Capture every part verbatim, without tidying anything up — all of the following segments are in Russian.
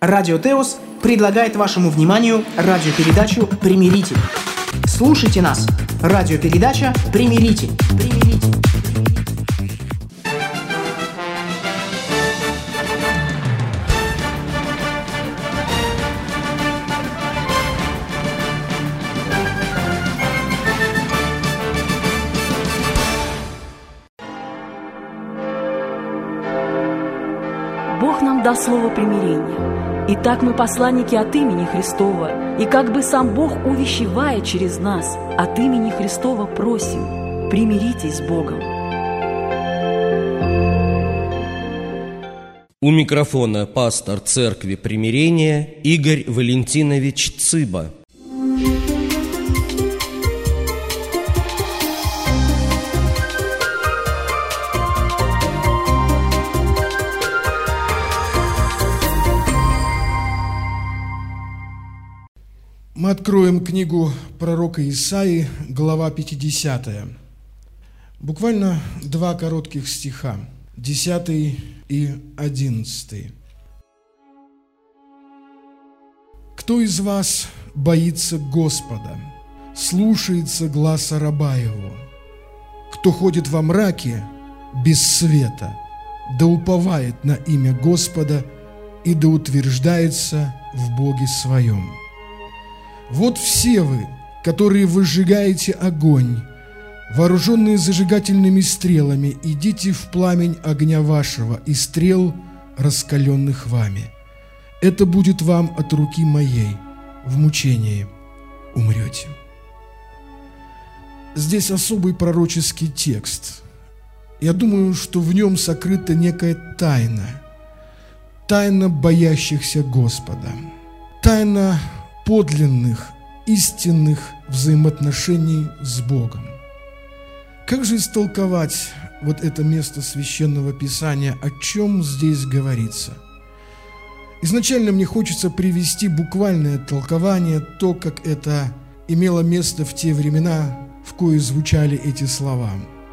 Радио Теос предлагает вашему вниманию радиопередачу «Примиритель». Слушайте нас. Радиопередача «Примиритель». Примиритель. Бог нам дал слово примирения. Итак, мы посланники от имени Христова, и как бы сам Бог, увещевая через нас, от имени Христова просим: примиритесь с Богом. У микрофона пастор Церкви Примирения Игорь Валентинович Цыба. Мы откроем книгу пророка Исаии, глава пятидесятая. Буквально два коротких стиха, десятый и одиннадцатый. «Кто из вас боится Господа, слушается гласа раба Его? Кто ходит во мраке без света, да уповает на имя Господа и да утверждается в Боге своем? Вот все вы, которые выжигаете огонь, вооруженные зажигательными стрелами, идите в пламень огня вашего и стрел, раскаленных вами. Это будет вам от руки моей, в мучении умрете». Здесь особый пророческий текст. Я думаю, что в нем сокрыта некая тайна, тайна боящихся Господа, тайна подлинных, истинных взаимоотношений с Богом. Как же истолковать вот это место Священного Писания, о чем здесь говорится? Изначально мне хочется привести буквальное толкование, то, как это имело место в те времена, в кои звучали эти слова.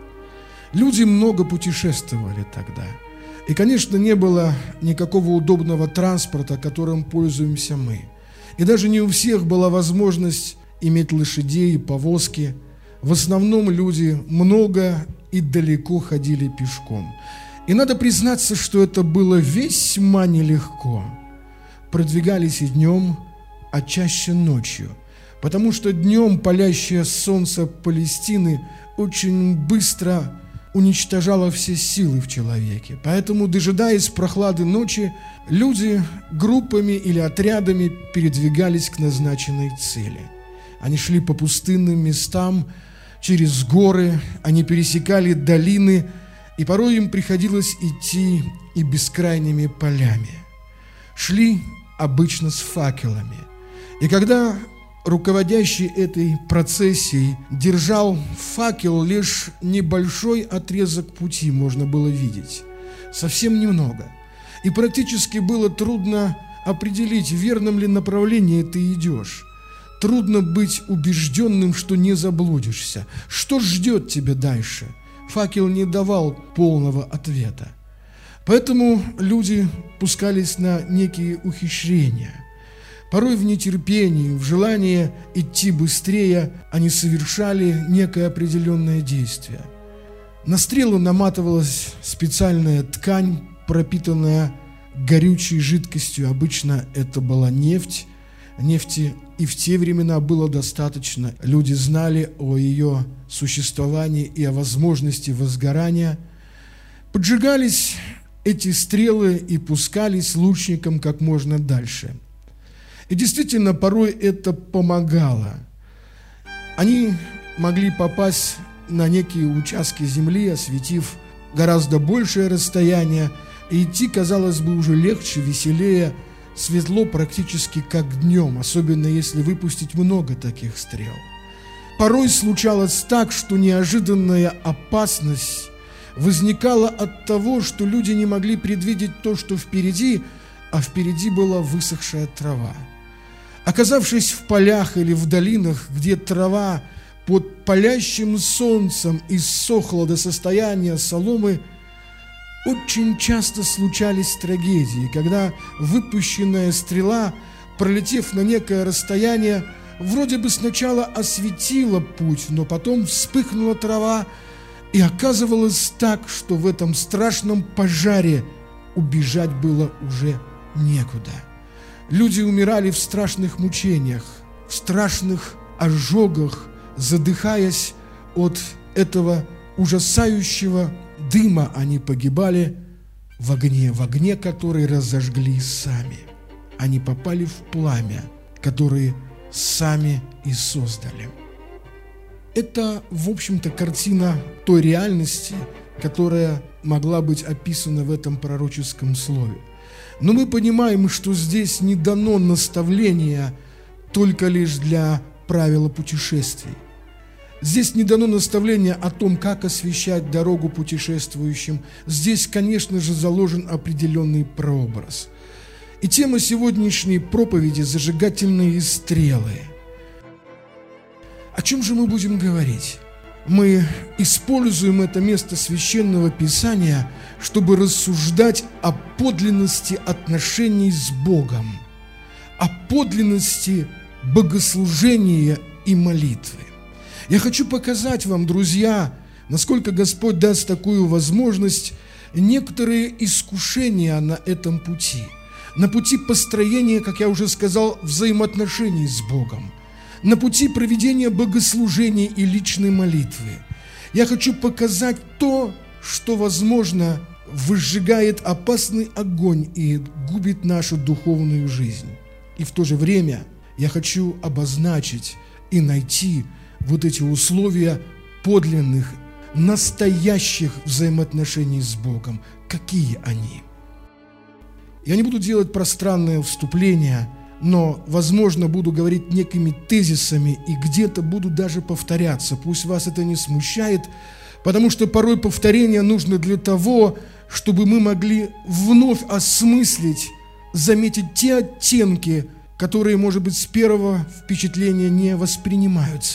Люди много путешествовали тогда, и, конечно, не было никакого удобного транспорта, которым пользуемся мы. И даже не у всех была возможность иметь лошадей и повозки. В основном люди много и далеко ходили пешком. И надо признаться, что это было весьма нелегко. Продвигались и днем, а чаще ночью. Потому что днем палящее солнце Палестины очень быстро уничтожало все силы в человеке. Поэтому, дожидаясь прохлады ночи, люди группами или отрядами передвигались к назначенной цели. Они шли по пустынным местам, через горы, они пересекали долины, и порой им приходилось идти и бескрайними полями. Шли обычно с факелами. И когда руководящий этой процессией держал факел, лишь небольшой отрезок пути можно было видеть, совсем немного. И практически было трудно определить, в верном ли направлении ты идешь. Трудно быть убежденным, что не заблудишься. Что ждет тебя дальше? Факел не давал полного ответа. Поэтому люди пускались на некие ухищрения. Порой в нетерпении, в желании идти быстрее, они совершали некое определенное действие. На стрелу наматывалась специальная ткань, пропитанная горючей жидкостью. Обычно это была нефть. Нефти и в те времена было достаточно. Люди знали о ее существовании и о возможности возгорания. Поджигались эти стрелы и пускались лучникам как можно дальше. И действительно, порой это помогало. Они могли попасть на некие участки земли, осветив гораздо большее расстояние, и идти, казалось бы, уже легче, веселее, светло практически как днем, особенно если выпустить много таких стрел. Порой случалось так, что неожиданная опасность возникала от того, что люди не могли предвидеть то, что впереди, а впереди была высохшая трава. Оказавшись в полях или в долинах, где трава под палящим солнцем иссохла до состояния соломы, очень часто случались трагедии, когда выпущенная стрела, пролетев на некое расстояние, вроде бы сначала осветила путь, но потом вспыхнула трава, и оказывалось так, что в этом страшном пожаре убежать было уже некуда. Люди умирали в страшных мучениях, в страшных ожогах, задыхаясь от этого ужасающего дыма. Они погибали в огне, в огне, который разожгли сами. Они попали в пламя, которое сами и создали. Это, в общем-то, картина той реальности, которая могла быть описана в этом пророческом слове. Но мы понимаем, что здесь не дано наставление только лишь для правила путешествий. Здесь не дано наставление о том, как освещать дорогу путешествующим. Здесь, конечно же, заложен определенный прообраз. И тема сегодняшней проповеди – зажигательные стрелы. О чем же мы будем говорить? Мы используем это место Священного Писания, чтобы рассуждать о подлинности отношений с Богом, о подлинности богослужения и молитвы. Я хочу показать вам, друзья, насколько Господь даст такую возможность, некоторые искушения на этом пути, на пути построения, как я уже сказал, взаимоотношений с Богом, на пути проведения богослужения и личной молитвы. Я хочу показать то, что, возможно, выжигает опасный огонь и губит нашу духовную жизнь. И в то же время я хочу обозначить и найти вот эти условия подлинных, настоящих взаимоотношений с Богом. Какие они? Я не буду делать пространное вступление, но, возможно, буду говорить некими тезисами и где-то буду даже повторяться. Пусть вас это не смущает, потому что порой повторение нужно для того, чтобы мы могли вновь осмыслить, заметить те оттенки, которые, может быть, с первого впечатления не воспринимаются.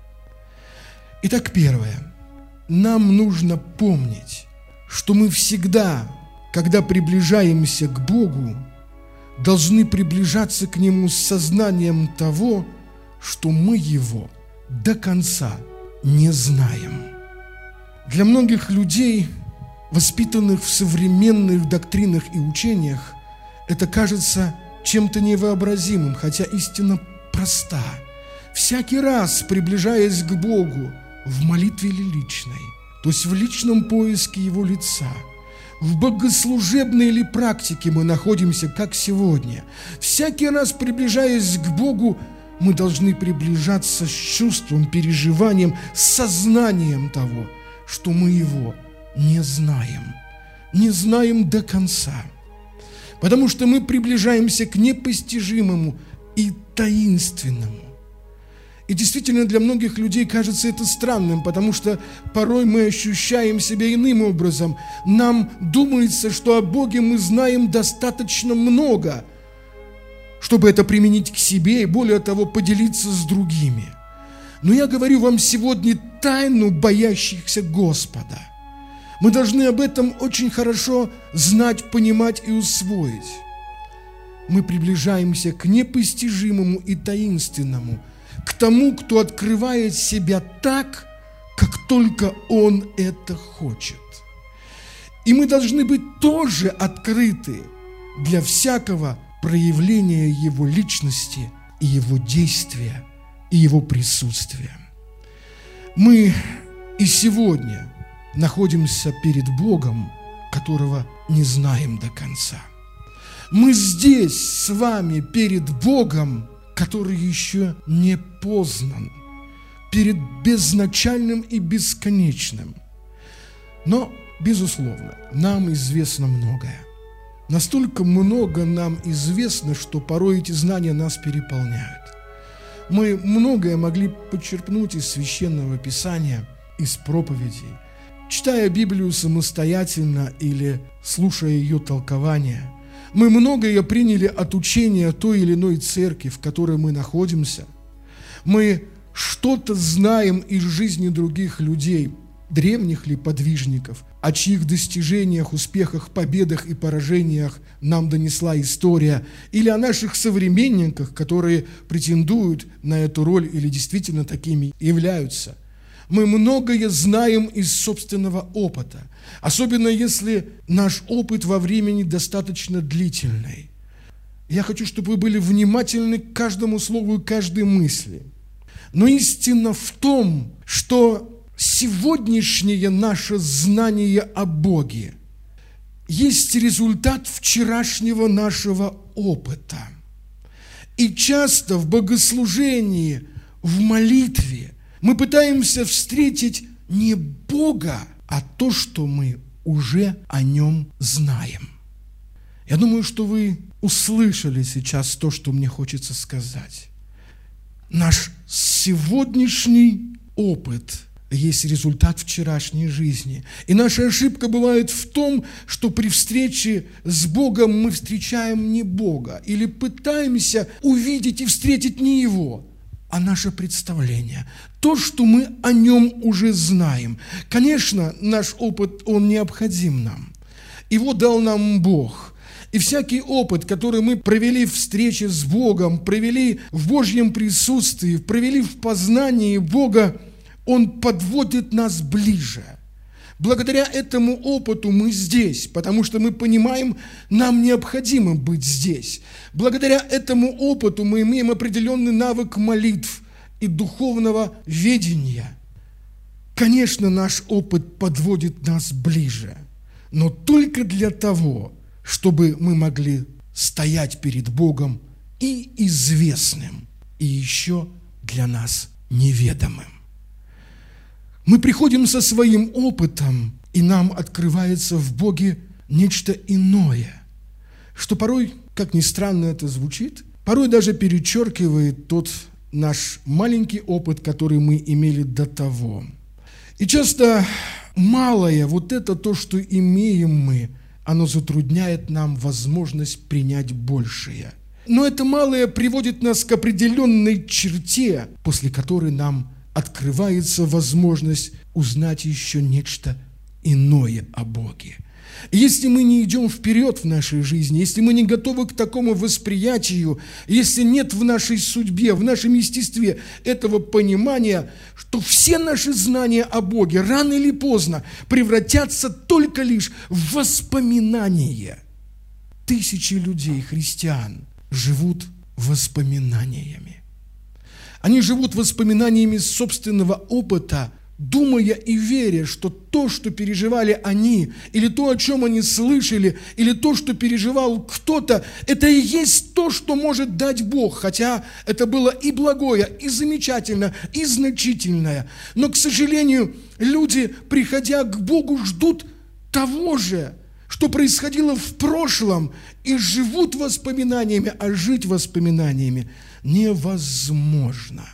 Итак, первое. Нам нужно помнить, что мы всегда, когда приближаемся к Богу, должны приближаться к Нему с сознанием того, что мы Его до конца не знаем. Для многих людей, воспитанных в современных доктринах и учениях, это кажется чем-то невообразимым, хотя истина проста. Всякий раз, приближаясь к Богу в молитве или личной, то есть в личном поиске Его лица, в богослужебной или практике мы находимся, как сегодня. Всякий раз, приближаясь к Богу, мы должны приближаться с чувством, переживанием, с сознанием того, что мы Его не знаем. Не знаем до конца. Потому что мы приближаемся к непостижимому и таинственному. И действительно, для многих людей кажется это странным, потому что порой мы ощущаем себя иным образом. Нам думается, что о Боге мы знаем достаточно много, чтобы это применить к себе и, более того, поделиться с другими. Но я говорю вам сегодня тайну боящихся Господа. Мы должны об этом очень хорошо знать, понимать и усвоить. Мы приближаемся к непостижимому и таинственному, к тому, кто открывает себя так, как только Он это хочет. И мы должны быть тоже открыты для всякого проявления Его личности и Его действия, и Его присутствия. Мы и сегодня находимся перед Богом, которого не знаем до конца. Мы здесь с вами перед Богом, который еще не познан, перед безначальным и бесконечным. Но, безусловно, нам известно многое. Настолько много нам известно, что порой эти знания нас переполняют. Мы многое могли почерпнуть из Священного Писания, из проповедей, читая Библию самостоятельно или слушая ее толкование. Мы многое приняли от учения той или иной церкви, в которой мы находимся. Мы что-то знаем из жизни других людей. древних ли подвижников, о чьих достижениях, успехах, победах и поражениях нам донесла история, или о наших современниках, которые претендуют на эту роль или действительно такими являются. Мы многое знаем из собственного опыта, особенно если наш опыт во времени достаточно длительный. Я хочу, чтобы вы были внимательны к каждому слову и каждой мысли. Но истина в том, что сегодняшнее наше знание о Боге есть результат вчерашнего нашего опыта. И часто в богослужении, в молитве мы пытаемся встретить не Бога, а то, что мы уже о Нем знаем. Я думаю, что вы услышали сейчас то, что мне хочется сказать. Наш сегодняшний опыт есть результат вчерашней жизни. И наша ошибка бывает в том, что при встрече с Богом мы встречаем не Бога или пытаемся увидеть и встретить не Его, а наше представление, то, что мы о Нем уже знаем. Конечно, наш опыт, он необходим нам. Его дал нам Бог. И всякий опыт, который мы провели в встрече с Богом, провели в Божьем присутствии, провели в познании Бога, он подводит нас ближе. Благодаря этому опыту мы здесь, потому что мы понимаем, нам необходимо быть здесь. Благодаря этому опыту мы имеем определенный навык молитв и духовного ведения. Конечно, наш опыт подводит нас ближе, но только для того, чтобы мы могли стоять перед Богом и известным, и еще для нас неведомым. Мы приходим со своим опытом, и нам открывается в Боге нечто иное, что порой, как ни странно это звучит, порой даже перечеркивает тот наш маленький опыт, который мы имели до того. И часто малое, вот это то, что имеем мы, оно затрудняет нам возможность принять большее. Но это малое приводит нас к определенной черте, после которой нам открывается возможность узнать еще нечто иное о Боге. Если мы не идем вперед в нашей жизни, если мы не готовы к такому восприятию, если нет в нашей судьбе, в нашем естестве этого понимания, что все наши знания о Боге рано или поздно превратятся только лишь в воспоминания. Тысячи людей, христиан, живут воспоминаниями. Они живут воспоминаниями собственного опыта, думая и веря, что то, что переживали они, или то, о чем они слышали, или то, что переживал кто-то, это и есть то, что может дать Бог, хотя это было и благое, и замечательно, и значительное. Но, к сожалению, люди, приходя к Богу, ждут того же, что происходило в прошлом, и живут воспоминаниями, а жить воспоминаниями невозможно.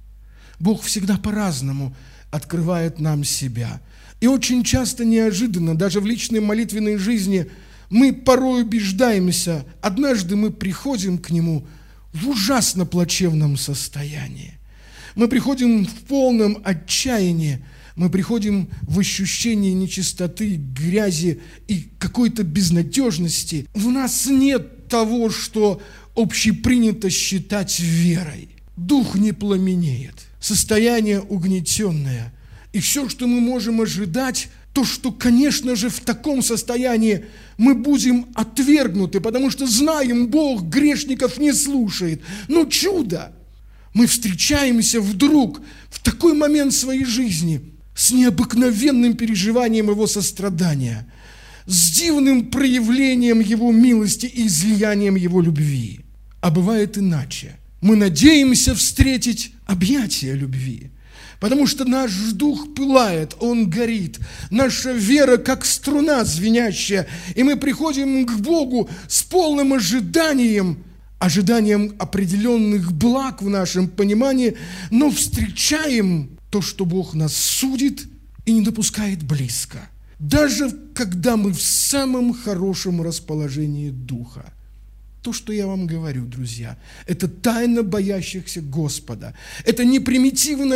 Бог всегда по-разному открывает нам себя. И очень часто неожиданно, даже в личной молитвенной жизни, мы порой убеждаемся, однажды мы приходим к Нему в ужасно плачевном состоянии. Мы приходим в полном отчаянии, мы приходим в ощущение нечистоты, грязи и какой-то безнадежности. В нас нет того, что общепринято считать верой. Дух не пламенеет. Состояние угнетенное. И все, что мы можем ожидать, то, что, конечно же, в таком состоянии мы будем отвергнуты, потому что знаем, Бог грешников не слушает. Но чудо! Мы встречаемся вдруг в такой момент своей жизни с необыкновенным переживанием Его сострадания, с дивным проявлением Его милости и излиянием Его любви. А бывает иначе. Мы надеемся встретить объятия любви, потому что наш дух пылает, он горит, наша вера как струна звенящая, и мы приходим к Богу с полным ожиданием, ожиданием определенных благ в нашем понимании, но встречаем то, что Бог нас судит и не допускает близко, даже когда мы в самом хорошем расположении духа. То, что я вам говорю, друзья, это тайна боящихся Господа. Это не примитивная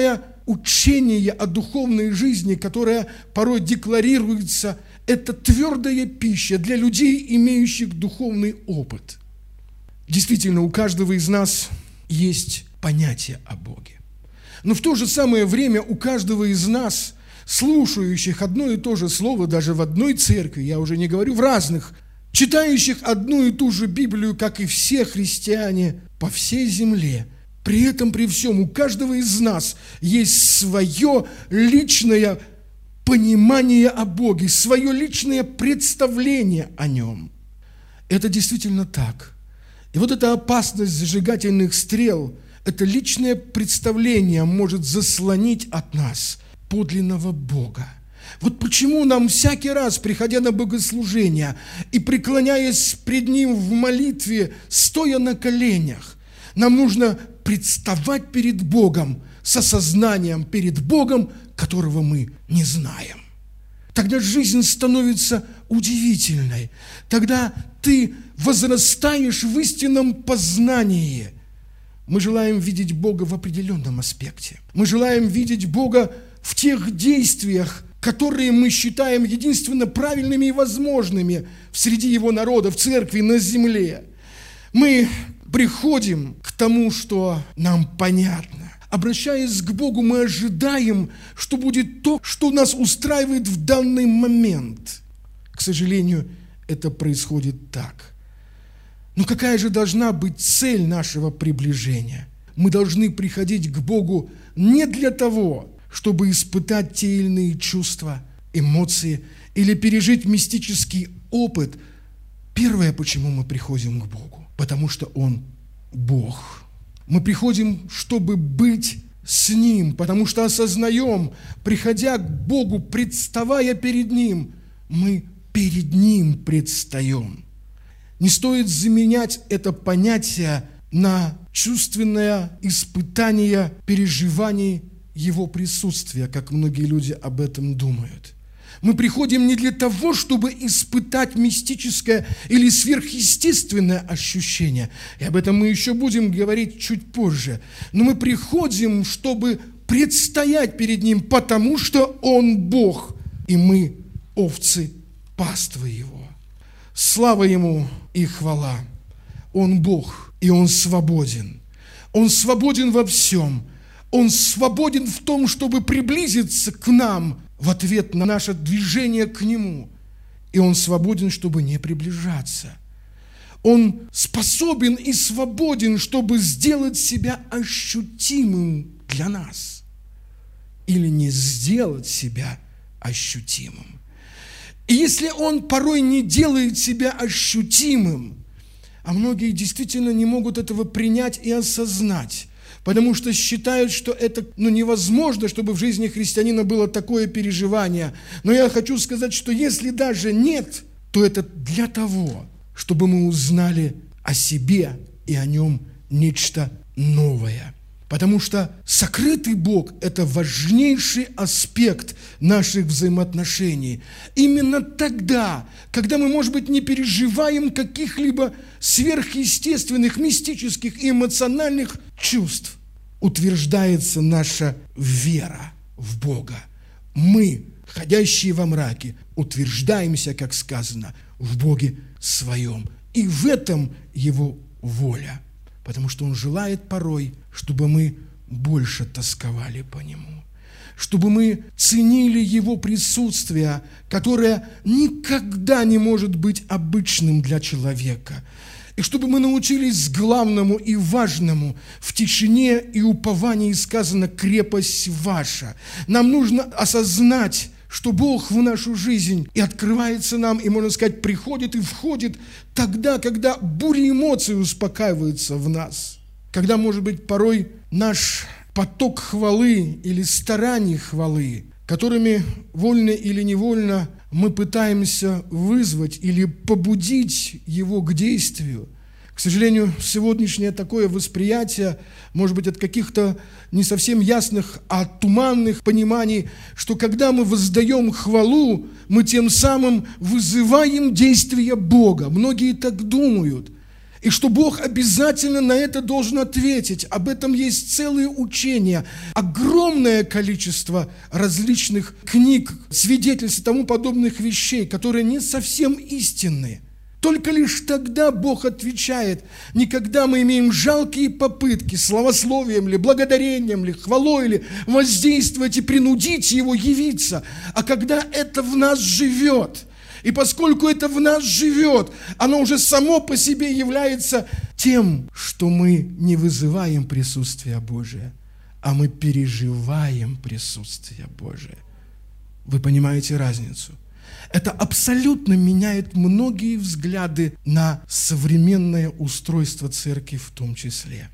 учение о духовной жизни, которое порой декларируется, это твердая пища для людей, имеющих духовный опыт. Действительно, у каждого из нас есть понятие о Боге. Но в то же самое время у каждого из нас, слушающих одно и то же слово даже в одной церкви, я уже не говорю в разных, читающих одну и ту же Библию, как и все христиане по всей земле, при этом, при всем, у каждого из нас есть свое личное понимание о Боге, свое личное представление о Нем. Это действительно так. И вот эта опасность зажигательных стрел, это личное представление может заслонить от нас подлинного Бога. Вот почему нам всякий раз, приходя на богослужение и преклоняясь пред Ним в молитве, стоя на коленях, нам нужно представать перед Богом с осознанием перед Богом, которого мы не знаем. Тогда жизнь становится удивительной. Тогда ты возрастаешь в истинном познании. Мы желаем видеть Бога в определенном аспекте. Мы желаем видеть Бога в тех действиях, которые мы считаем единственно правильными и возможными среди Его народа, в церкви, на земле. Мы приходим к тому, что нам понятно. Обращаясь к Богу, мы ожидаем, что будет то, что нас устраивает в данный момент. К сожалению, это происходит так. Но какая же должна быть цель нашего приближения? Мы должны приходить к Богу не для того, чтобы испытать те или иные чувства, эмоции или пережить мистический опыт. Первое, почему мы приходим к Богу, потому что Он Бог. Мы приходим, чтобы быть с Ним, потому что осознаем, приходя к Богу, представая перед Ним, мы перед Ним предстаем. Не стоит заменять это понятие на чувственное испытание переживаний Его присутствия, как многие люди об этом думают. Мы приходим не для того, чтобы испытать мистическое или сверхъестественное ощущение. И об этом мы еще будем говорить чуть позже. Но мы приходим, чтобы предстоять перед Ним, потому что Он Бог, и мы овцы паствы Его. Слава Ему и хвала. Он Бог, и Он свободен. Он свободен во всем. Он свободен в том, чтобы приблизиться к нам в ответ на наше движение к Нему. И Он свободен, чтобы не приближаться. Он способен и свободен, чтобы сделать себя ощутимым для нас. Или не сделать себя ощутимым. И если Он порой не делает себя ощутимым, а многие действительно не могут этого принять и осознать, потому что считают, что это ну, невозможно, чтобы в жизни христианина было такое переживание. Но я хочу сказать, что если даже нет, то это для того, чтобы мы узнали о себе и о Нем нечто новое. Потому что сокрытый Бог – это важнейший аспект наших взаимоотношений. Именно тогда, когда мы, может быть, не переживаем каких-либо сверхъестественных, мистических и эмоциональных чувств, утверждается наша вера в Бога. Мы, ходящие во мраке, утверждаемся, как сказано, в Боге своем. И в этом Его воля. Потому что Он желает порой, чтобы мы больше тосковали по Нему, чтобы мы ценили Его присутствие, которое никогда не может быть обычным для человека, и чтобы мы научились главному и важному в тишине и уповании сказано «крепость ваша». Нам нужно осознать, что Бог в нашу жизнь и открывается нам, и, можно сказать, приходит и входит тогда, когда буря эмоций успокаивается в нас. Когда, может быть, порой наш поток хвалы или стараний хвалы, которыми вольно или невольно мы пытаемся вызвать или побудить Его к действию. К сожалению, сегодняшнее такое восприятие, может быть, от каких-то не совсем ясных, а туманных пониманий, что когда мы воздаем хвалу, мы тем самым вызываем действие Бога. Многие так думают. и что Бог обязательно на это должен ответить. Об этом есть целые учения, огромное количество различных книг, свидетельств и тому подобных вещей, которые не совсем истинные. Только лишь тогда Бог отвечает, не когда мы имеем жалкие попытки славословием ли, благодарением ли, хвалой ли воздействовать и принудить Его явиться, а когда это в нас живет. И поскольку это в нас живет, оно уже само по себе является тем, что мы не вызываем присутствие Божие, а мы переживаем присутствие Божие. Вы понимаете разницу? Это абсолютно меняет многие взгляды на современное устройство церкви в том числе.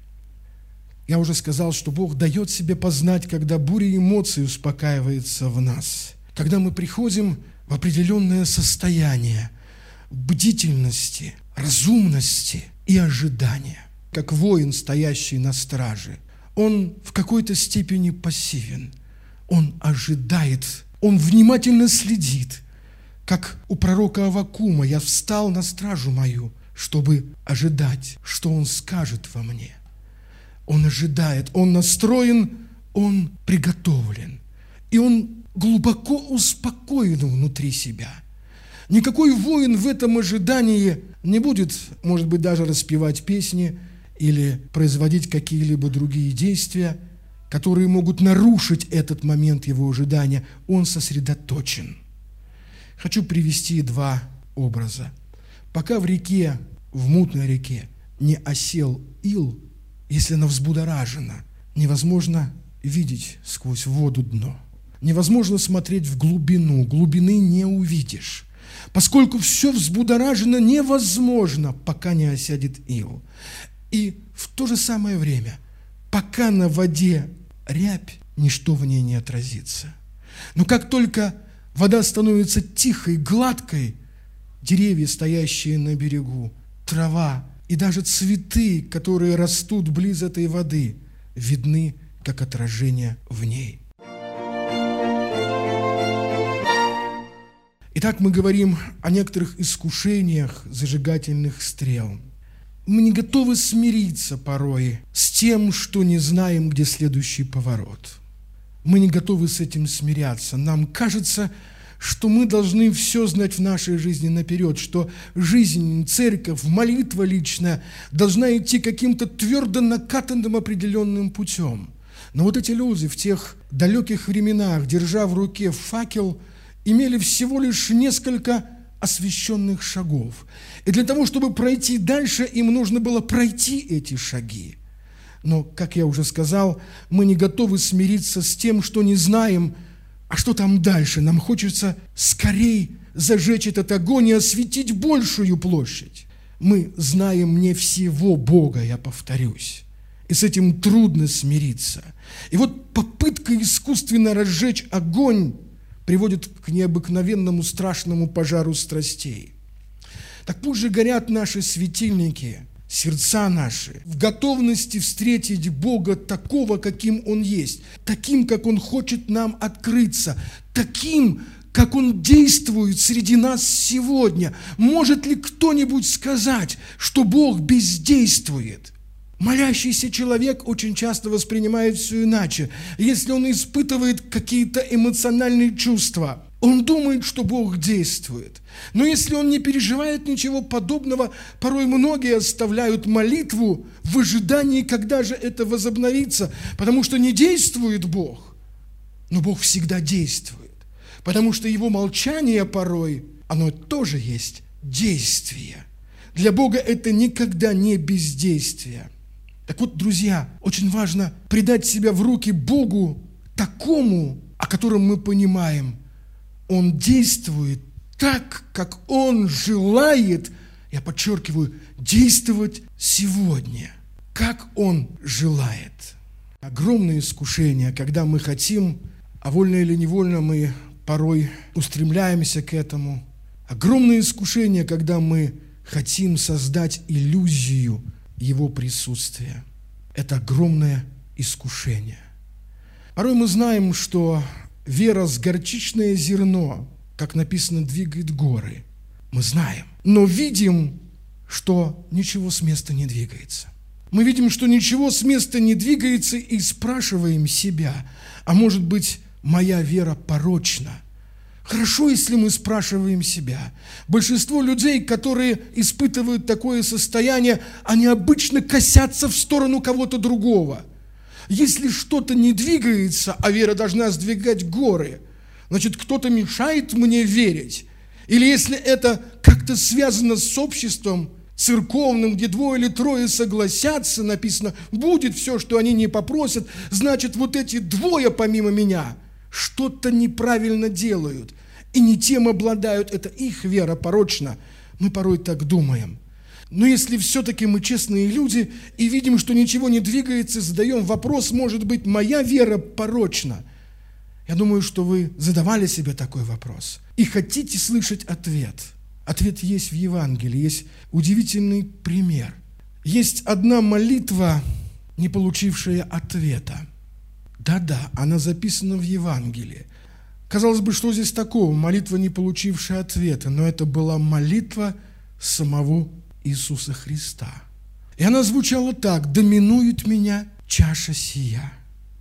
Я уже сказал, что Бог дает себе познать, когда буря эмоций успокаивается в нас, когда мы приходим в определенное состояние бдительности, разумности и ожидания. Как воин, стоящий на страже, он в какой-то степени пассивен, он ожидает, он внимательно следит. Как у пророка Аввакума: «Я встал на стражу мою, чтобы ожидать, что он скажет во мне». Он ожидает, он настроен, он приготовлен, и он глубоко успокоен внутри себя. Никакой воин в этом ожидании не будет, может быть, даже распевать песни или производить какие-либо другие действия, которые могут нарушить этот момент его ожидания. Он сосредоточен. Хочу привести два образа. Пока в реке, в мутной реке, не осел ил, если она взбудоражена, невозможно видеть сквозь воду дно. Невозможно смотреть в глубину, глубины не увидишь. Поскольку все взбудоражено, невозможно, пока не осядет ил. И в то же самое время, пока на воде рябь, ничто в ней не отразится. Но как только вода становится тихой, гладкой, деревья, стоящие на берегу, трава и даже цветы, которые растут близ этой воды, видны как отражение в ней. Итак, мы говорим о некоторых искушениях зажигательных стрел. Мы не готовы смириться порой с тем, что не знаем, где следующий поворот. Мы не готовы с этим смиряться. Нам кажется, что мы должны все знать в нашей жизни наперед, что жизнь, церковь, молитва личная должна идти каким-то твердо накатанным определенным путем. Но вот эти люди в тех далеких временах, держа в руке факел, имели всего лишь несколько освященных шагов. И для того, чтобы пройти дальше, им нужно было пройти эти шаги. Но, как я уже сказал, мы не готовы смириться с тем, что не знаем, а что там дальше. Нам хочется скорей зажечь этот огонь и осветить большую площадь. Мы знаем не всего Бога, я повторюсь. И с этим трудно смириться. И вот попытка искусственно разжечь огонь приводит к необыкновенному страшному пожару страстей. Так пусть же горят наши светильники, сердца наши, в готовности встретить Бога такого, каким Он есть, таким, как Он хочет нам открыться, таким, как Он действует среди нас сегодня. Может ли кто-нибудь сказать, что Бог бездействует? Молящийся человек очень часто воспринимает все иначе. Если он испытывает какие-то эмоциональные чувства, он думает, что Бог действует. Но если он не переживает ничего подобного, порой многие оставляют молитву в ожидании, когда же это возобновится, потому что не действует Бог. Но Бог всегда действует, потому что Его молчание порой, оно тоже есть действие. Для Бога это никогда не бездействие. Так вот, друзья, очень важно предать себя в руки Богу такому, о котором мы понимаем. Он действует так, как Он желает, я подчеркиваю, действовать сегодня, как Он желает. Огромное искушение, когда мы хотим, а вольно или невольно мы порой устремляемся к этому. Огромное искушение, когда мы хотим создать иллюзию Его присутствия. Это огромное искушение. Порой мы знаем, что вера с горчичное зерно, как написано, двигает горы. Мы знаем. Но видим, что ничего с места не двигается. Мы видим, что ничего с места не двигается, и спрашиваем себя, а может быть, моя вера порочна? Хорошо, если мы спрашиваем себя. Большинство людей, которые испытывают такое состояние, они обычно косятся в сторону кого-то другого. Если что-то не двигается, а вера должна сдвигать горы, значит, кто-то мешает мне верить. Или если это как-то связано с обществом церковным, где двое или трое согласятся, написано, будет все, что они не попросят, значит, вот эти двое помимо меня что-то неправильно делают и не тем обладают, это их вера порочна. Мы порой так думаем. Но если все-таки мы честные люди и видим, что ничего не двигается, задаем вопрос, может быть, моя вера порочна? Я думаю, что вы задавали себе такой вопрос и хотите слышать ответ. Ответ есть в Евангелии, есть удивительный пример. Есть одна молитва, не получившая ответа. Да-да, она записана в Евангелии. Казалось бы, что здесь такого? Молитва, не получившая ответа, но это была молитва самого Иисуса Христа. И она звучала так: «Доминует меня чаша сия».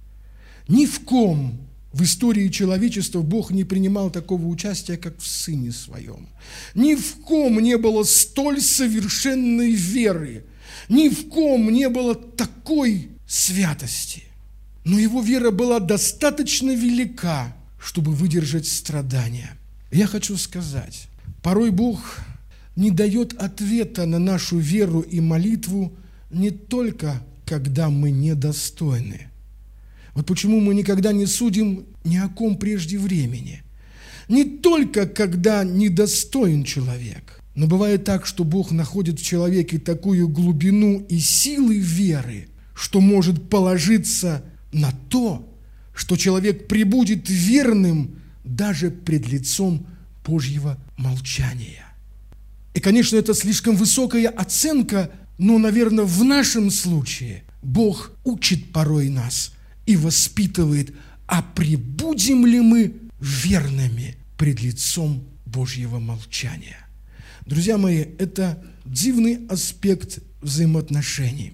Ни в ком в истории человечества Бог не принимал такого участия, как в Сыне Своем. Ни в ком не было столь совершенной веры, ни в ком не было такой святости. Но его вера была достаточно велика, чтобы выдержать страдания. Я хочу сказать, порой Бог не дает ответа на нашу веру и молитву не только, когда мы недостойны. Вот почему мы никогда не судим ни о ком прежде времени. Не только, когда недостоин человек, но бывает так, что Бог находит в человеке такую глубину и силы веры, что может положиться на то, что человек пребудет верным даже пред лицом Божьего молчания. И, конечно, это слишком высокая оценка, но, наверное, в нашем случае Бог учит порой нас и воспитывает, а пребудем ли мы верными пред лицом Божьего молчания. Друзья мои, это дивный аспект взаимоотношений.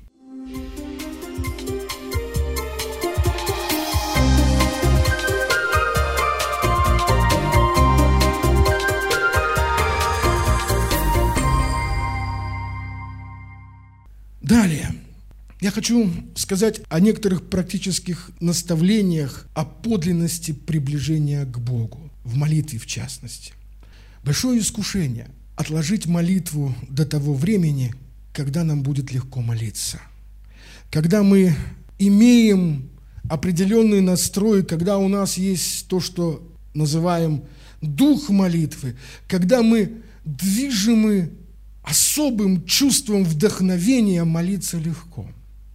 Далее, я хочу сказать о некоторых практических наставлениях о подлинности приближения к Богу, в молитве в частности. Большое искушение – отложить молитву до того времени, когда нам будет легко молиться. Когда мы имеем определенный настрой, когда у нас есть то, что называем дух молитвы, когда мы движимы особым чувством вдохновения, молиться легко.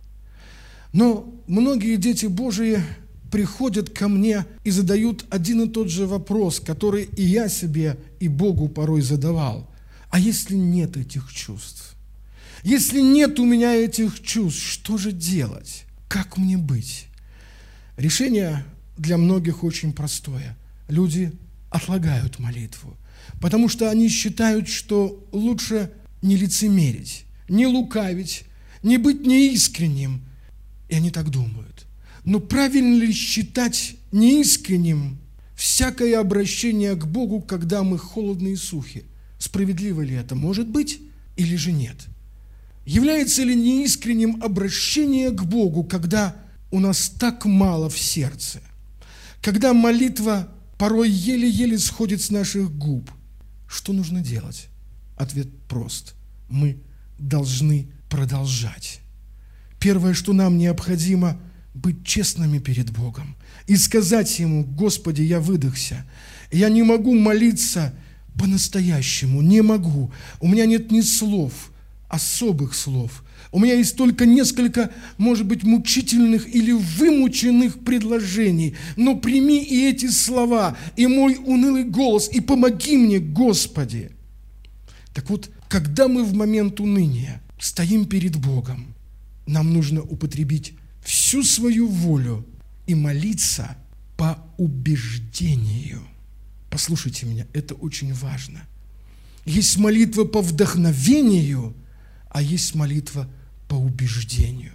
Но многие дети Божии приходят ко мне и задают один и тот же вопрос, который и я себе, и Богу порой задавал. А если нет этих чувств? Если нет у меня этих чувств, что же делать? Как мне быть? Решение для многих очень простое. Люди отлагают молитву, потому что они считают, что лучше не лицемерить, не лукавить, не быть неискренним. И они так думают. Но правильно ли считать неискренним всякое обращение к Богу, когда мы холодны и сухи? Справедливо ли это? Может быть или же нет? Является ли неискренним обращение к Богу, когда у нас так мало в сердце? Когда молитва порой еле-еле сходит с наших губ? Что нужно делать? Ответ прост. Мы должны продолжать. Первое, что нам необходимо, быть честными перед Богом и сказать Ему: Господи, я выдохся, я не могу молиться по-настоящему, не могу. У меня нет ни слов, особых слов. У меня есть только несколько, может быть, мучительных или вымученных предложений. Но прими и эти слова, и мой унылый голос, и помоги мне, Господи. Так вот, когда мы в момент уныния стоим перед Богом, нам нужно употребить всю свою волю и молиться по убеждению. Послушайте меня, это очень важно. Есть молитва по вдохновению, а есть молитва по убеждению.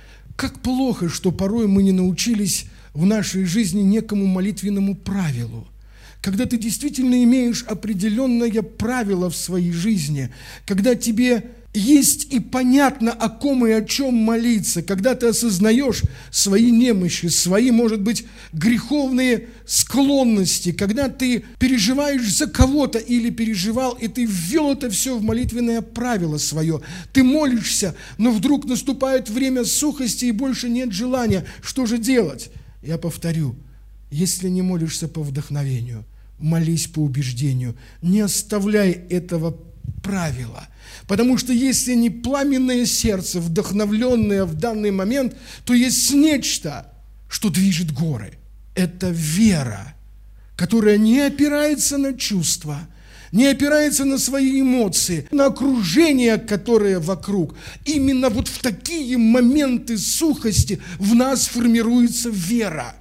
Как плохо, что порой мы не научились в нашей жизни некому молитвенному правилу. Когда ты действительно имеешь определенное правило в своей жизни, когда тебе есть и понятно, о ком и о чем молиться, когда ты осознаешь свои немощи, свои, может быть, греховные склонности, когда ты переживаешь за кого-то или переживал, и ты ввел это все в молитвенное правило свое. Ты молишься, но вдруг наступает время сухости и больше нет желания. Что же делать? Я повторю, если не молишься по вдохновению, молись по убеждению, не оставляй этого правила. Потому что если не пламенное сердце, вдохновленное в данный момент, то есть нечто, что движет горы. Это вера, которая не опирается на чувства, не опирается на свои эмоции, на окружение, которое вокруг. Именно вот в такие моменты сухости в нас формируется вера.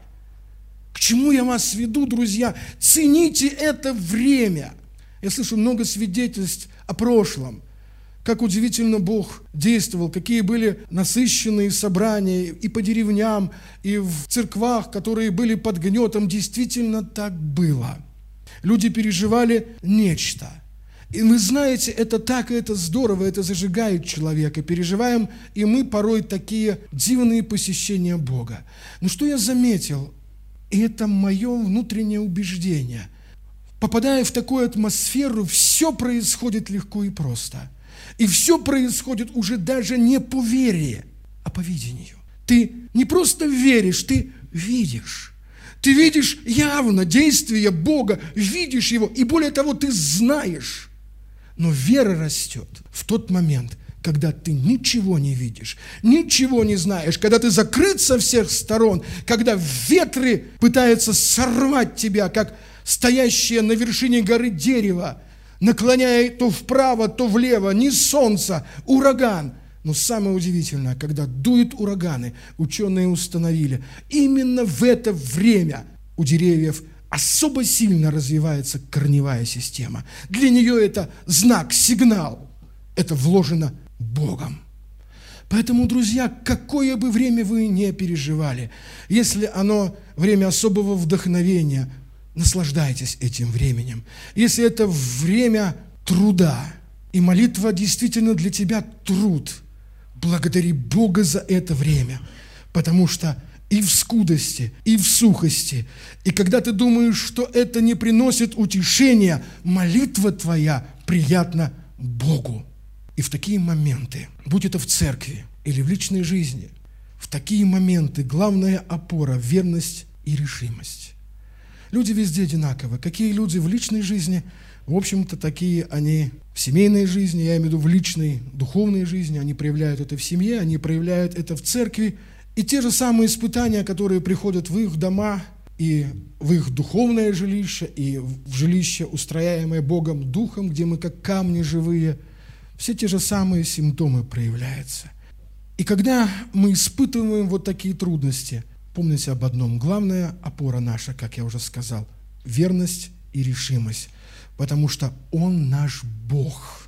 К чему я вас веду, друзья? Цените это время. Я слышу много свидетельств о прошлом, как удивительно Бог действовал, какие были насыщенные собрания и по деревням, и в церквах, которые были под гнетом. Действительно так было. Люди переживали нечто. И вы знаете, это так, и это здорово, это зажигает человека. Переживаем и мы порой такие дивные посещения Бога. Но что я заметил, и это мое внутреннее убеждение. Попадая в такую атмосферу, все происходит легко и просто. И все происходит уже даже не по вере, а по видению. Ты не просто веришь, ты видишь. Ты видишь явно действие Бога, видишь Его, и более того, ты знаешь. Но вера растет в тот момент, когда ты ничего не видишь, ничего не знаешь, когда ты закрыт со всех сторон, когда ветры пытаются сорвать тебя, как стоящее на вершине горы дерево, наклоняя то вправо, то влево, ни солнца, ураган. Но самое удивительное, когда дуют ураганы, ученые установили, именно в это время у деревьев особо сильно развивается корневая система. Для нее это знак, сигнал. Это вложено Богом. Поэтому, друзья, какое бы время вы ни переживали, если оно время особого вдохновения, наслаждайтесь этим временем. Если это время труда, и молитва действительно для тебя труд, благодари Бога за это время, потому что и в скудости, и в сухости, и когда ты думаешь, что это не приносит утешения, молитва твоя приятна Богу. И в такие моменты, будь это в церкви или в личной жизни, в такие моменты главная опора – верность и решимость. Люди везде одинаковы. Какие люди в личной жизни, в общем-то, такие они в семейной жизни, я имею в виду в личной, духовной жизни, они проявляют это в семье, они проявляют это в церкви. И те же самые испытания, которые приходят в их дома и в их духовное жилище, и в жилище, устрояемое Богом Духом, где мы как камни живые, все те же самые симптомы проявляются. И когда мы испытываем вот такие трудности, помните об одном: главная опора наша, как я уже сказал, верность и решимость, потому что Он наш Бог.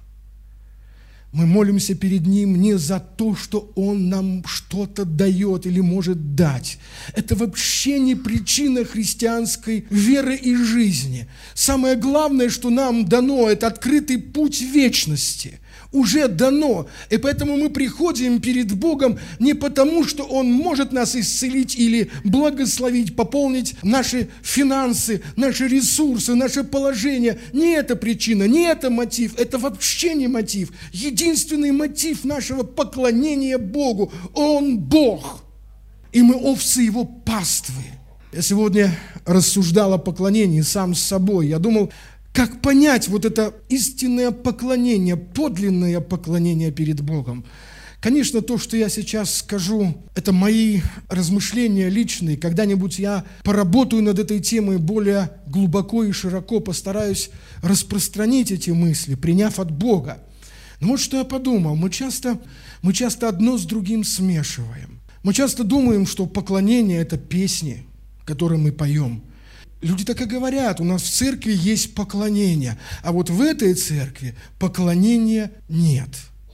Мы молимся перед Ним не за то, что Он нам что-то дает или может дать. Это вообще не причина христианской веры и жизни. Самое главное, что нам дано, это открытый путь вечности. Уже дано. И поэтому мы приходим перед Богом не потому, что Он может нас исцелить или благословить, пополнить наши финансы, наши ресурсы, наше положение. Не это причина, не это мотив. Это вообще не мотив. Единственный мотив нашего поклонения Богу – Он Бог. И мы овцы Его паствы. Я сегодня рассуждал о поклонении сам с собой. Я думал, как понять вот это истинное поклонение, подлинное поклонение перед Богом? Конечно, то, что я сейчас скажу, это мои размышления личные. Когда-нибудь я поработаю над этой темой более глубоко и широко, постараюсь распространить эти мысли, приняв от Бога. Но вот что я подумал. Мы часто, мы часто одно с другим смешиваем. Мы часто думаем, что поклонение – это песни, которые мы поем. Люди так и говорят: у нас в церкви есть поклонение, а вот в этой церкви поклонения нет.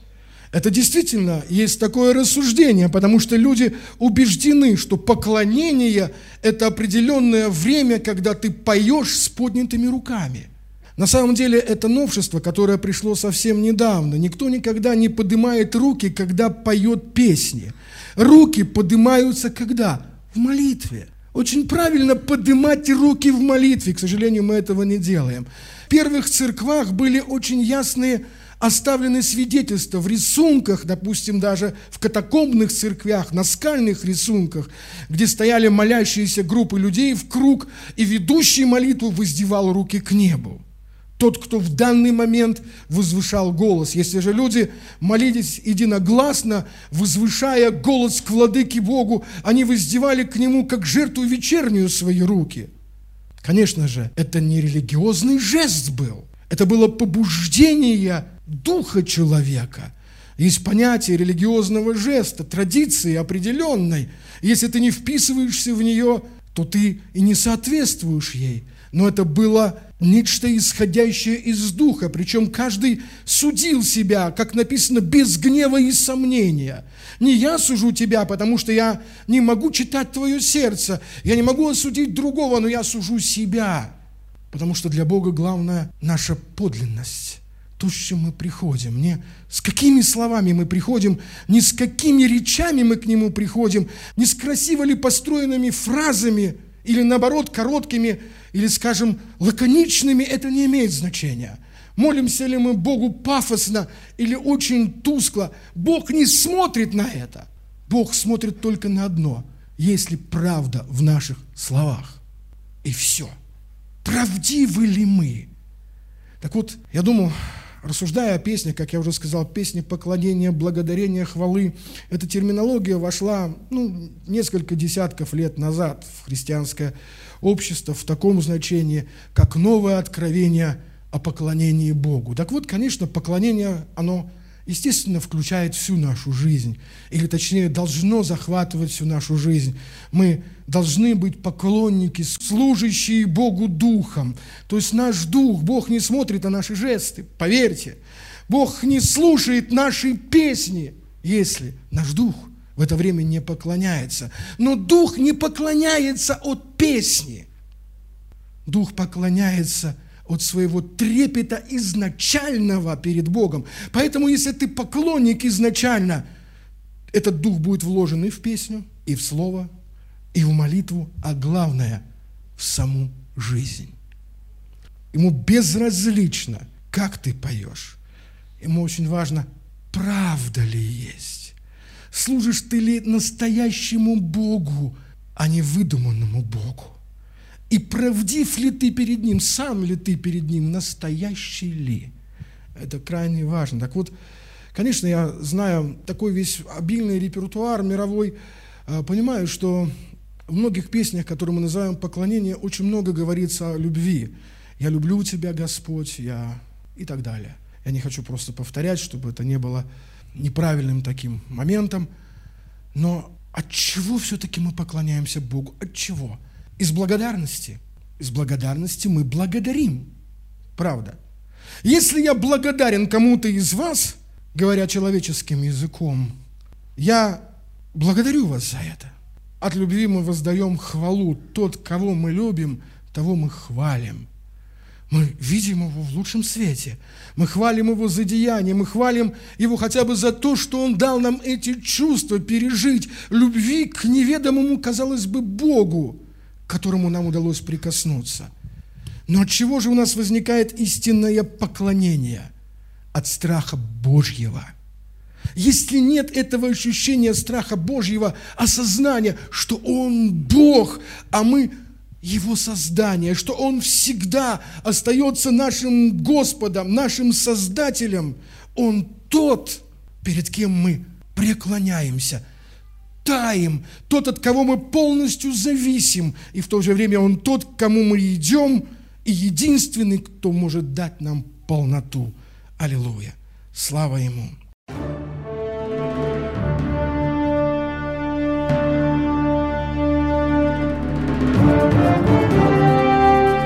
Это действительно есть такое рассуждение, потому что люди убеждены, что поклонение – это определенное время, когда ты поешь с поднятыми руками. На самом деле это новшество, которое пришло совсем недавно. Никто никогда не поднимает руки, когда поет песни. Руки поднимаются когда? В молитве. Очень правильно поднимать руки в молитве. К сожалению, мы этого не делаем. В первых церквах были очень ясные оставлены свидетельства в рисунках, допустим, даже в катакомбных церквях, на скальных рисунках, где стояли молящиеся группы людей в круг, и ведущий молитву воздевал руки к небу. Тот, кто в данный момент возвышал голос. Если же люди молились единогласно, возвышая голос к владыке Богу, они воздевали к нему как жертву вечернюю свои руки. Конечно же, это не религиозный жест был. Это было побуждение духа человека. Есть понятие религиозного жеста, традиции определенной. Если ты не вписываешься в нее, то ты и не соответствуешь ей. Но это было нечто исходящее из духа, причем каждый судил себя, как написано, без гнева и сомнения. Не я сужу тебя, потому что я не могу читать твое сердце, я не могу осудить другого, но я сужу себя. Потому что для Бога главное наша подлинность, то, с чем мы приходим, не с какими словами мы приходим, не с какими речами мы к Нему приходим, не с красиво ли построенными фразами, или наоборот короткими, или, скажем, лаконичными, это не имеет значения. Молимся ли мы Богу пафосно или очень тускло, Бог не смотрит на это. Бог смотрит только на одно, есть ли правда в наших словах. И все. Правдивы ли мы? Так вот, я думал, рассуждая о песнях, как я уже сказал, песни поклонения, благодарения, хвалы, эта терминология вошла ну, несколько десятков лет назад в христианское общество в таком значении, как новое откровение о поклонении Богу. Так вот, конечно, поклонение, оно, естественно, включает всю нашу жизнь, или точнее, должно захватывать всю нашу жизнь. Мы должны быть поклонники, служащие Богу духом. То есть наш дух, Бог не смотрит на наши жесты, поверьте. Бог не слушает наши песни, если наш дух в это время не поклоняется. Но дух не поклоняется от песни. Дух поклоняется от своего трепета изначального перед Богом. Поэтому, если ты поклонник изначально, этот дух будет вложен и в песню, и в слово, и в молитву, а главное, в саму жизнь. Ему безразлично, как ты поешь. Ему очень важно, правда ли есть. Служишь ты ли настоящему Богу, а не выдуманному Богу. И правдив ли ты перед Ним, сам ли ты перед Ним, настоящий ли. Это крайне важно. Так вот, конечно, я знаю такой весь обильный репертуар мировой, понимаю, что в многих песнях, которые мы называем поклонение, очень много говорится о любви. «Я люблю тебя, Господь», я... и так далее. Я не хочу просто повторять, чтобы это не было неправильным таким моментом. Но от чего все-таки мы поклоняемся Богу? От чего? Из благодарности. Из благодарности мы благодарим. Правда. Если я благодарен кому-то из вас, говоря человеческим языком, я благодарю вас за это. От любви мы воздаем хвалу. Тот, кого мы любим, того мы хвалим. Мы видим Его в лучшем свете. Мы хвалим Его за деяния. Мы хвалим Его хотя бы за то, что Он дал нам эти чувства пережить. Любви к неведомому, казалось бы, Богу, к которому нам удалось прикоснуться. Но от чего же у нас возникает истинное поклонение? От страха Божьего. Если нет этого ощущения страха Божьего, осознания, что Он Бог, а мы Его создание, что Он всегда остается нашим Господом, нашим Создателем, Он тот, перед кем мы преклоняемся, таем, тот, от кого мы полностью зависим, и в то же время Он тот, к кому мы идем, и единственный, кто может дать нам полноту. Аллилуйя! Слава Ему!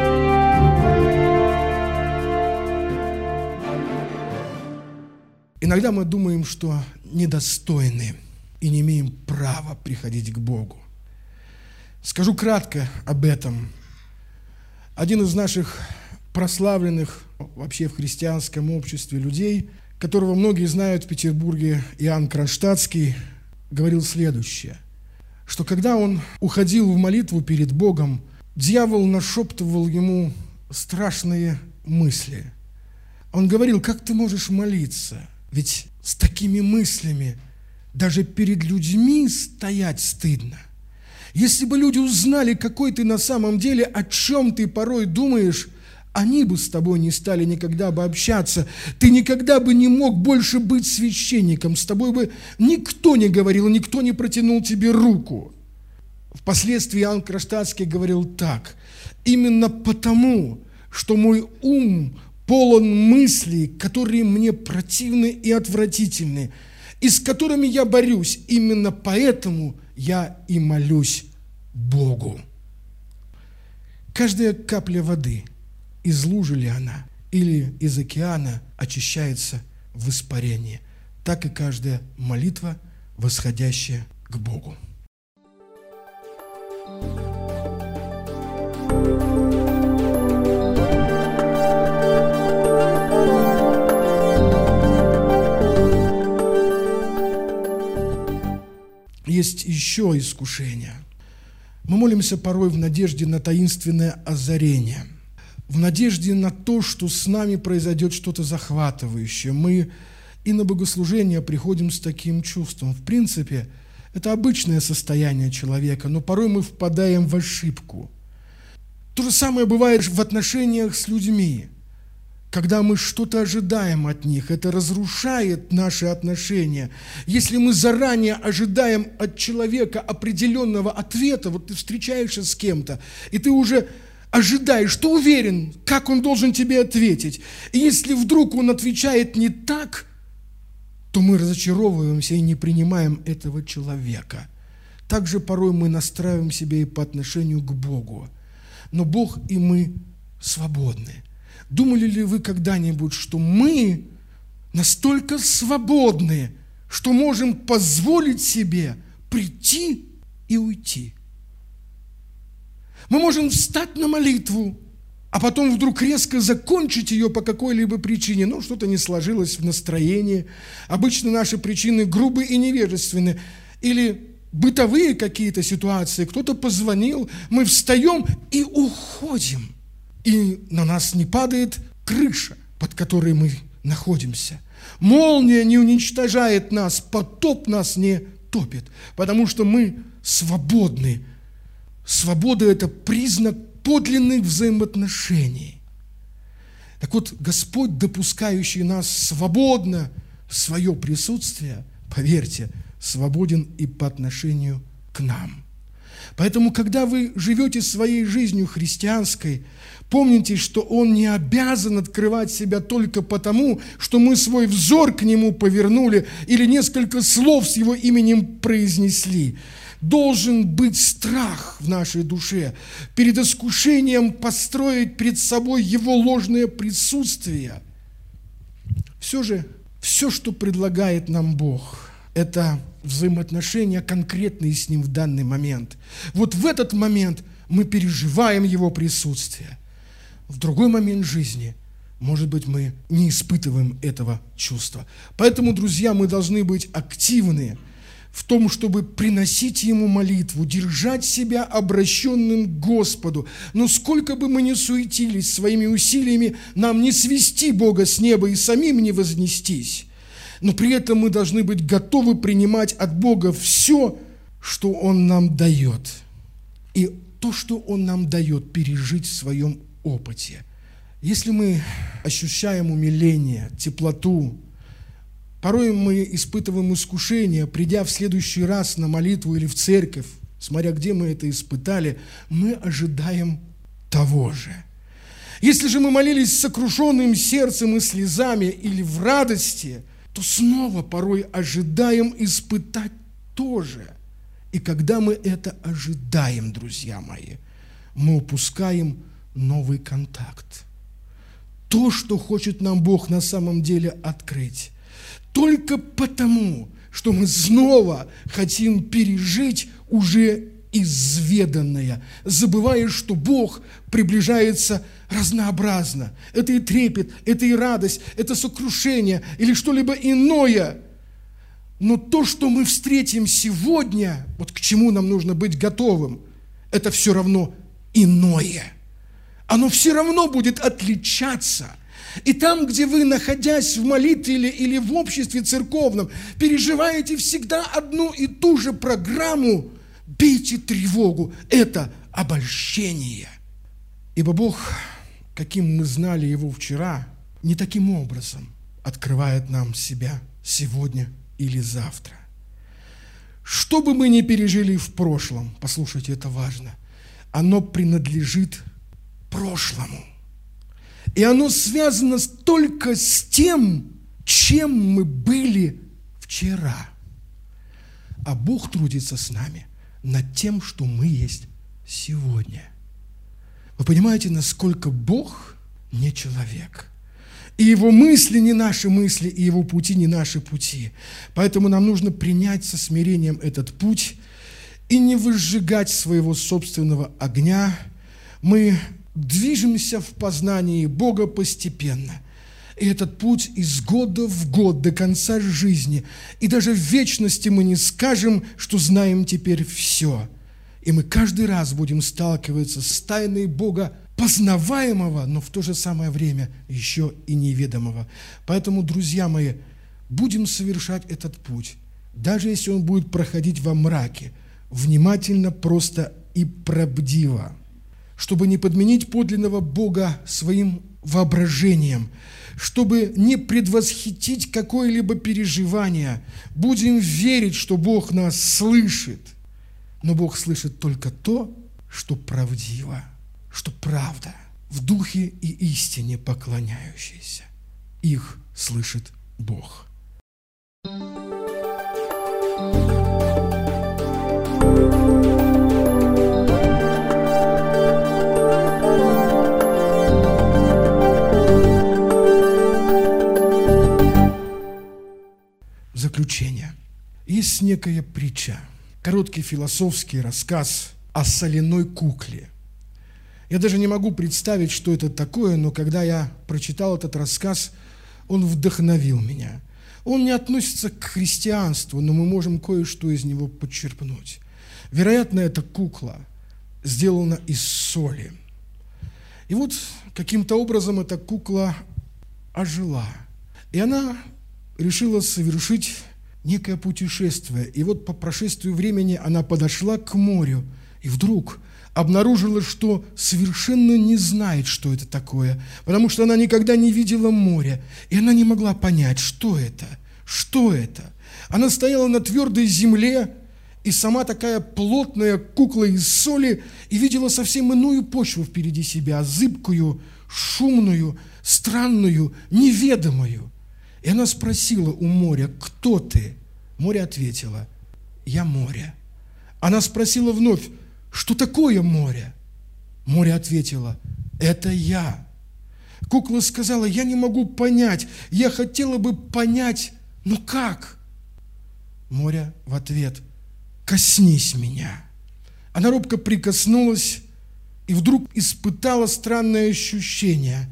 И Иногда мы думаем, что недостойны и не имеем права приходить к Богу. Скажу кратко об этом. Один из наших прославленных вообще в христианском обществе людей, которого многие знают в Петербурге, Иоанн Кронштадтский, говорил следующее, что когда он уходил в молитву перед Богом, дьявол нашептывал ему страшные мысли. Он говорил: как ты можешь молиться? Ведь с такими мыслями даже перед людьми стоять стыдно. Если бы люди узнали, какой ты на самом деле, о чем ты порой думаешь, они бы с тобой не стали никогда бы общаться. Ты никогда бы не мог больше быть священником. С тобой бы никто не говорил, никто не протянул тебе руку. Впоследствии Иоанн Кронштадтский говорил так: именно потому, что мой ум полон мыслей, которые мне противны и отвратительны, и с которыми я борюсь, именно поэтому я и молюсь Богу. Каждая капля воды, из лужи ли она или из океана, очищается в испарении, так и каждая молитва, восходящая к Богу. Есть еще искушение. Мы молимся порой в надежде на таинственное озарение, в надежде на то, что с нами произойдет что-то захватывающее. Мы и на богослужение приходим с таким чувством. В принципе, это обычное состояние человека, но порой мы впадаем в ошибку. То же самое бывает в отношениях с людьми. Когда мы что-то ожидаем от них, это разрушает наши отношения. Если мы заранее ожидаем от человека определенного ответа, вот ты встречаешься с кем-то, и ты уже ожидаешь, что уверен, как он должен тебе ответить. И если вдруг он отвечает не так, то мы разочаровываемся и не принимаем этого человека. Также порой мы настраиваем себя и по отношению к Богу. Но Бог и мы свободны. Думали ли вы когда-нибудь, что мы настолько свободны, что можем позволить себе прийти и уйти? Мы можем встать на молитву, а потом вдруг резко закончить ее по какой-либо причине. Ну, что-то не сложилось в настроении. Обычно наши причины грубы и невежественны. Или бытовые какие-то ситуации. Кто-то позвонил, мы встаем и уходим. И на нас не падает крыша, под которой мы находимся. Молния не уничтожает нас, потоп нас не топит, потому что мы свободны. Свобода – это признак подлинных взаимоотношений. Так вот, Господь, допускающий нас свободно в свое присутствие, поверьте, свободен и по отношению к нам. Поэтому, когда вы живете своей жизнью христианской, помните, что Он не обязан открывать себя только потому, что мы свой взор к Нему повернули или несколько слов с Его именем произнесли. Должен быть страх в нашей душе перед искушением построить перед собой Его ложное присутствие. Все же, все, что предлагает нам Бог, это взаимоотношения конкретные с Ним в данный момент. Вот в этот момент мы переживаем Его присутствие. В другой момент жизни, может быть, мы не испытываем этого чувства. Поэтому, друзья, мы должны быть активны в том, чтобы приносить Ему молитву, держать себя обращенным к Господу. Но сколько бы мы ни суетились своими усилиями, нам не свести Бога с неба и самим не вознестись. Но при этом мы должны быть готовы принимать от Бога все, что Он нам дает. И то, что Он нам дает, пережить в своем опыте. Если мы ощущаем умиление, теплоту, порой мы испытываем искушение, придя в следующий раз на молитву или в церковь, смотря где мы это испытали, мы ожидаем того же. Если же мы молились с сокрушенным сердцем и слезами или в радости, то снова порой ожидаем испытать то же. И когда мы это ожидаем, друзья мои, мы упускаем новый контакт. То, что хочет нам Бог на самом деле открыть. только потому, что мы снова хотим пережить уже изведанное, забывая, что Бог приближается разнообразно. Это и трепет, это и радость, это сокрушение или что-либо иное. Но то, что мы встретим сегодня, вот к чему нам нужно быть готовым, это все равно иное. Оно все равно будет отличаться. И там, где вы, находясь в молитве или, или в обществе церковном, переживаете всегда одну и ту же программу, бейте тревогу. Это обольщение. Ибо Бог, каким мы знали Его вчера, не таким образом открывает нам себя сегодня или завтра. Что бы мы ни пережили в прошлом, послушайте, это важно, оно принадлежит прошлому. И оно связано только с тем, чем мы были вчера. А Бог трудится с нами над тем, что мы есть сегодня. Вы понимаете, насколько Бог не человек? И Его мысли не наши мысли, и Его пути не наши пути. Поэтому нам нужно принять со смирением этот путь и не выжигать своего собственного огня. Мы движемся в познании Бога постепенно. И этот путь из года в год до конца жизни. И даже в вечности мы не скажем, что знаем теперь все. И мы каждый раз будем сталкиваться с тайной Бога познаваемого, но в то же самое время еще и неведомого. Поэтому, друзья мои, будем совершать этот путь, даже если он будет проходить во мраке, внимательно, просто и правдиво, чтобы не подменить подлинного Бога своим воображением, чтобы не предвосхитить какое-либо переживание. Будем верить, что Бог нас слышит, но Бог слышит только то, что правдиво, что правда, в духе и истине поклоняющиеся. Их слышит Бог. Заключение. Есть некая притча, короткий философский рассказ о соляной кукле. Я даже не могу представить, что это такое, но когда я прочитал этот рассказ, он вдохновил меня. Он не относится к христианству, но мы можем кое-что из него подчерпнуть. Вероятно, эта кукла сделана из соли. И вот каким-то образом эта кукла ожила. И она решила совершить некое путешествие. И вот по прошествию времени она подошла к морю, и вдруг обнаружила, что совершенно не знает, что это такое, потому что она никогда не видела моря, и она не могла понять, что это, что это. Она стояла на твердой земле, и сама такая плотная кукла из соли, и видела совсем иную почву впереди себя, зыбкую, шумную, странную, неведомую. И она спросила у моря: «Кто ты?» Море ответило: «Я море». Она спросила вновь: «Что такое море?» Море ответило: «Это я». Кукла сказала: «Я не могу понять, я хотела бы понять, но как?» Море в ответ: «Коснись меня». Она робко прикоснулась и вдруг испытала странное ощущение.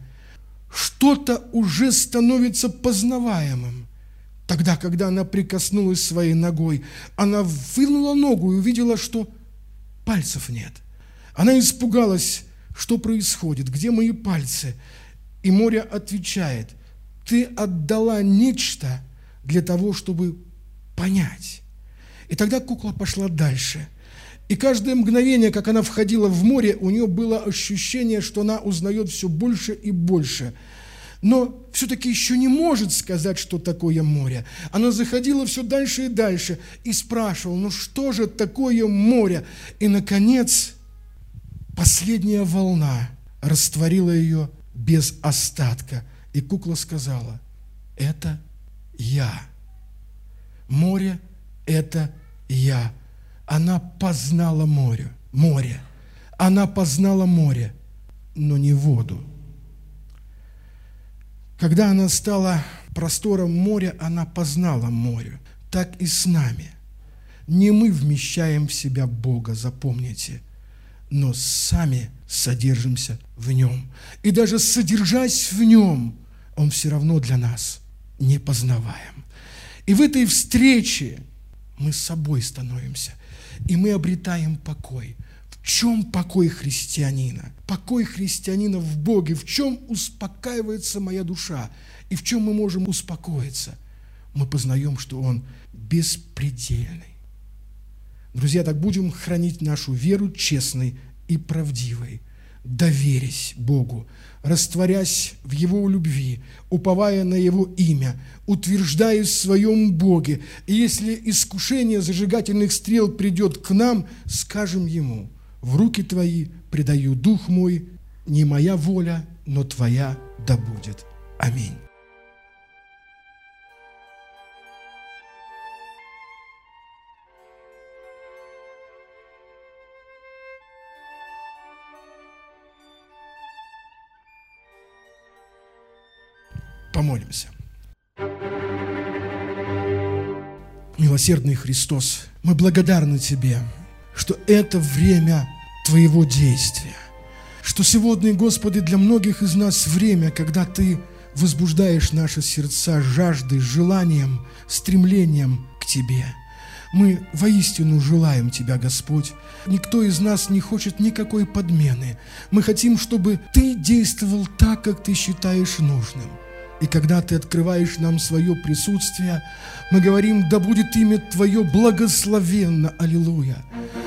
Что-то уже становится познаваемым. Тогда, когда она прикоснулась своей ногой, она вынула ногу и увидела, что пальцев нет. Она испугалась, что происходит, где мои пальцы? И море отвечает: ты отдала нечто для того, чтобы понять. И тогда кукла пошла дальше. И каждое мгновение, как она входила в море, у нее было ощущение, что она узнает все больше и больше. Но все-таки еще не может сказать, что такое море. Она заходила все дальше и дальше и спрашивала: ну что же такое море? И, наконец, последняя волна растворила ее без остатка. И кукла сказала: это я. Море – это я. Она познала море, море. Она познала море, но не воду. Когда она стала просторам моря она познала море. Так и с нами. Не мы вмещаем в себя Бога, запомните, но сами содержимся в Нем. И даже содержась в Нем, Он все равно для нас непознаваем. И в этой встрече мы с собой становимся, и мы обретаем покой. В чем покой христианина? Покой христианина в Боге. В чем успокаивается моя душа? И в чем мы можем успокоиться? Мы познаем, что Он беспредельный. Друзья, так будем хранить нашу веру честной и правдивой, доверясь Богу, растворясь в Его любви, уповая на Его имя, утверждаясь в своем Боге. И если искушение зажигательных стрел придет к нам, скажем Ему: в руки Твои предаю дух мой, не моя воля, но Твоя да будет. Аминь. Помолимся. Милосердный Христос, мы благодарны Тебе, что это время Твоего действия, что сегодня, Господи, для многих из нас время, когда Ты возбуждаешь наши сердца жаждой, желанием, стремлением к Тебе. Мы воистину желаем Тебя, Господь. Никто из нас не хочет никакой подмены. Мы хотим, чтобы Ты действовал так, как Ты считаешь нужным. И когда Ты открываешь нам свое присутствие, мы говорим: да будет имя Твое благословенно, аллилуйя.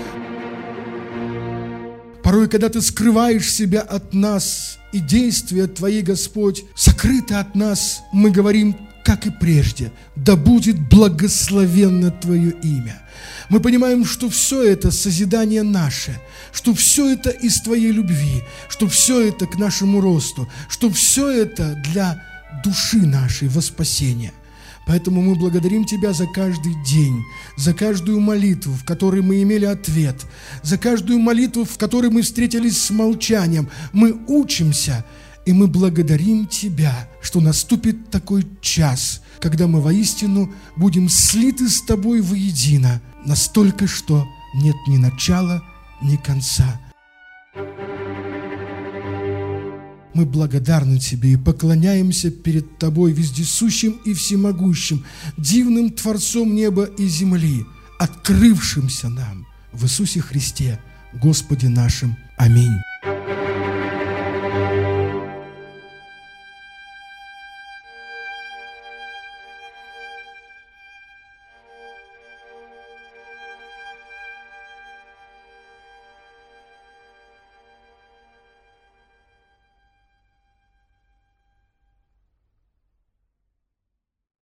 Порой, когда Ты скрываешь себя от нас, и действия Твои, Господь, сокрыты от нас, мы говорим, как и прежде: да будет благословенно Твое имя. Мы понимаем, что все это созидание наше, что все это из Твоей любви, что все это к нашему росту, что все это для души нашей во спасение. Поэтому мы благодарим Тебя за каждый день, за каждую молитву, в которой мы имели ответ, за каждую молитву, в которой мы встретились с молчанием. Мы учимся, и мы благодарим Тебя, что наступит такой час, когда мы воистину будем слиты с Тобой воедино, настолько, что нет ни начала, ни конца. Мы благодарны Тебе и поклоняемся перед Тобой, вездесущим и всемогущим, дивным Творцом неба и земли, открывшимся нам в Иисусе Христе, Господе нашим. Аминь.